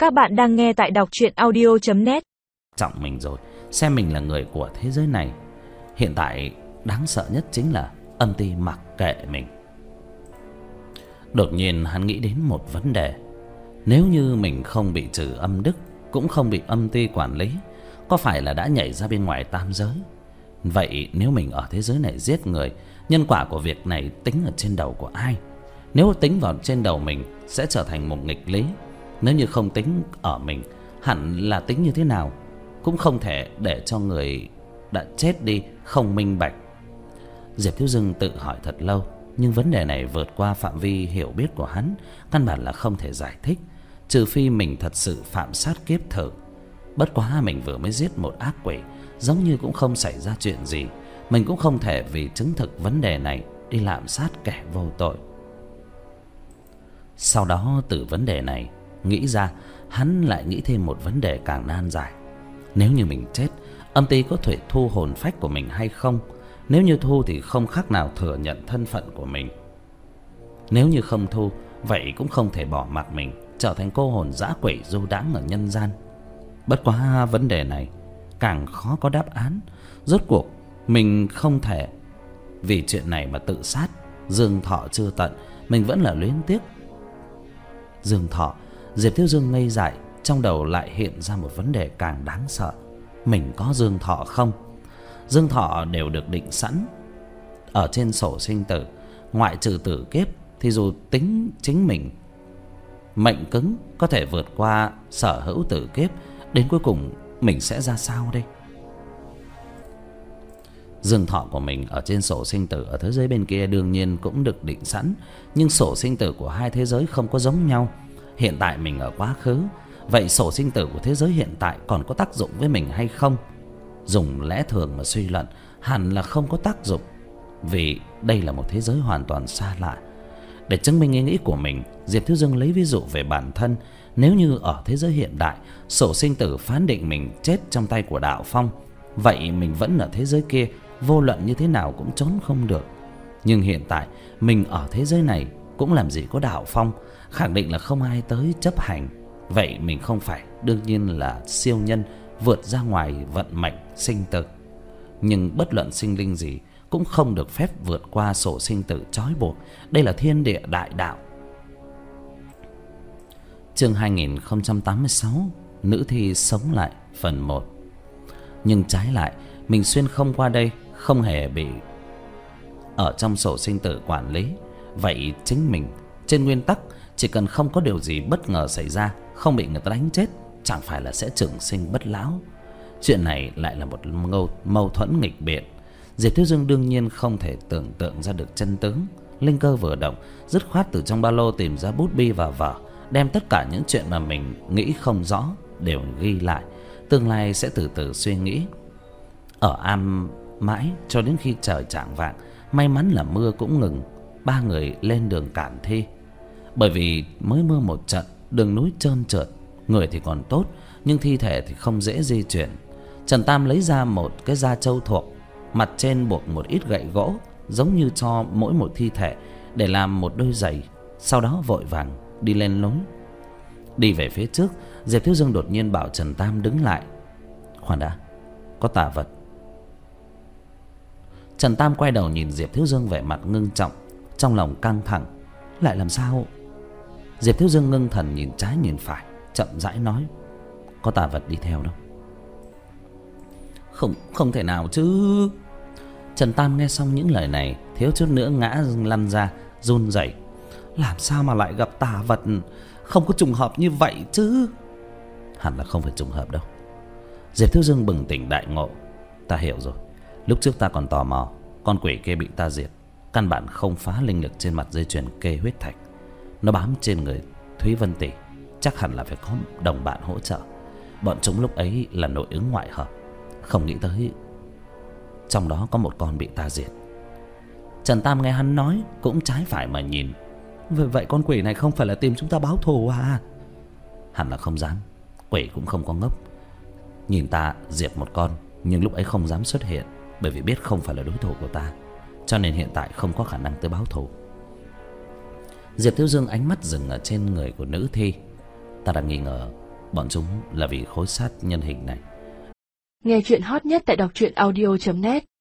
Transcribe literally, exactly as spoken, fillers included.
Các bạn đang nghe tại đọc truyện audio chấm net. Trọng mình rồi, xem mình là người của thế giới này. Hiện tại đáng sợ nhất chính là âm ty mặc kệ mình. Đột nhiên hắn nghĩ đến một vấn đề. Nếu như mình không bị trừ âm đức, cũng không bị âm ty quản lý, có phải là đã nhảy ra bên ngoài tam giới? Vậy nếu mình ở thế giới này giết người, nhân quả của việc này tính ở trên đầu của ai? Nếu tính vào trên đầu mình sẽ trở thành một nghịch lý. Nếu như không tính ở mình, hẳn là tính như thế nào? Cũng không thể để cho người đã chết đi không minh bạch. Diệp Thiếu Dương tự hỏi thật lâu, nhưng vấn đề này vượt qua phạm vi hiểu biết của hắn, căn bản là không thể giải thích, trừ phi mình thật sự phạm sát kiếp thử. Bất quá mình vừa mới giết một ác quỷ, giống như cũng không xảy ra chuyện gì. Mình cũng không thể vì chứng thực vấn đề này đi lạm sát kẻ vô tội. Sau đó từ vấn đề này nghĩ ra, hắn lại nghĩ thêm một vấn đề càng nan giải. Nếu như mình chết, âm ty có thể thu hồn phách của mình hay không? Nếu như thu thì không khác nào thừa nhận thân phận của mình. Nếu như không thu, vậy cũng không thể bỏ mặc mình trở thành cô hồn dã quỷ du đãng ở nhân gian. Bất quá vấn đề này càng khó có đáp án. Rốt cuộc mình không thể vì chuyện này mà tự sát. Dương thọ chưa tận, mình vẫn là luyến tiếc Dương thọ. Diệp Thiếu Dương ngây dại, trong đầu lại hiện ra một vấn đề càng đáng sợ. Mình có dương thọ không? Dương thọ đều được định sẵn ở trên sổ sinh tử. Ngoại trừ tử kiếp thì dù tính chính mình mệnh cứng có thể vượt qua sở hữu tử kiếp, đến cuối cùng mình sẽ ra sao đây? Dương thọ của mình ở trên sổ sinh tử ở thế giới bên kia đương nhiên cũng được định sẵn, nhưng sổ sinh tử của hai thế giới không có giống nhau. Hiện tại mình ở quá khứ, vậy sổ sinh tử của thế giới hiện tại còn có tác dụng với mình hay không? Dùng lẽ thường mà suy luận, hẳn là không có tác dụng, vì đây là một thế giới hoàn toàn xa lạ. Để chứng minh ý nghĩ của mình, Diệp Thiếu Dương lấy ví dụ về bản thân. Nếu như ở thế giới hiện đại, sổ sinh tử phán định mình chết trong tay của Đạo Phong, vậy mình vẫn ở thế giới kia, vô luận như thế nào cũng trốn không được. Nhưng hiện tại mình ở thế giới này, cũng làm gì có Đạo Phong, khẳng định là không ai tới chấp hành. Vậy mình không phải đương nhiên là siêu nhân, vượt ra ngoài vận mệnh sinh tử. Nhưng bất luận sinh linh gì cũng không được phép vượt qua sổ sinh tử trói buộc. Đây là thiên địa đại đạo. Chương hai nghìn không trăm tám mươi sáu, Nữ thi sống lại phần một. Nhưng trái lại, mình xuyên không qua đây, không hề bị ở trong sổ sinh tử quản lý. Vậy chính mình trên nguyên tắc chỉ cần không có điều gì bất ngờ xảy ra, không bị người ta đánh chết, chẳng phải là sẽ trường sinh bất lão. Chuyện này lại là một mâu thuẫn nghịch biện. Diệp Thiếu Dương đương nhiên không thể tưởng tượng ra được chân tướng. Linh cơ vừa động, dứt khoát từ trong ba lô tìm ra bút bi và vở, đem tất cả những chuyện mà mình nghĩ không rõ đều ghi lại. Tương lai sẽ từ từ suy nghĩ. Ở am mãi cho đến khi trời chạng vạng, may mắn là mưa cũng ngừng. Ba người lên đường cản thi. Bởi vì mới mưa một trận, đường núi trơn trượt, người thì còn tốt, nhưng thi thể thì không dễ di chuyển. Trần Tam lấy ra một cái da trâu thuộc, mặt trên buộc một ít gậy gỗ, giống như cho mỗi một thi thể để làm một đôi giày. Sau đó vội vàng đi lên núi. Đi về phía trước, Diệp Thiếu Dương đột nhiên bảo Trần Tam đứng lại. Khoan đã, có tà vật. Trần Tam quay đầu nhìn Diệp Thiếu Dương vẻ mặt ngưng trọng, trong lòng căng thẳng. Lại làm sao? Diệp Thiếu Dương ngưng thần nhìn trái nhìn phải, chậm rãi nói. Có tà vật đi theo đâu. Không, không thể nào chứ. Trần Tam nghe xong những lời này, thiếu chút nữa ngã lăn ra, run rẩy. Làm sao mà lại gặp tà vật? Không có trùng hợp như vậy chứ. Hẳn là không phải trùng hợp đâu. Diệp Thiếu Dương bừng tỉnh đại ngộ. Ta hiểu rồi. Lúc trước ta còn tò mò, con quỷ kia bị ta diệt, căn bản không phá linh lực trên mặt dây chuyền kê huyết thạch. Nó bám trên người Thúy Vân Tỷ, chắc hẳn là phải có đồng bạn hỗ trợ. Bọn chúng lúc ấy là nội ứng ngoại hợp, không nghĩ tới trong đó có một con bị ta diệt. Trần Tam nghe hắn nói cũng trái phải mà nhìn. Vậy, vậy con quỷ này không phải là tìm chúng ta báo thù à? Hẳn là không dám. Quỷ cũng không có ngốc. Nhìn ta diệt một con, nhưng lúc ấy không dám xuất hiện, bởi vì biết không phải là đối thủ của ta, cho nên hiện tại không có khả năng tới báo thù. Diệp Thiếu Dương ánh mắt dừng ở trên người của nữ thi. Ta đang nghi ngờ bọn chúng là vì khối xác nhân hình này. Nghe chuyện hot nhất tại đọc truyện audio chấm net.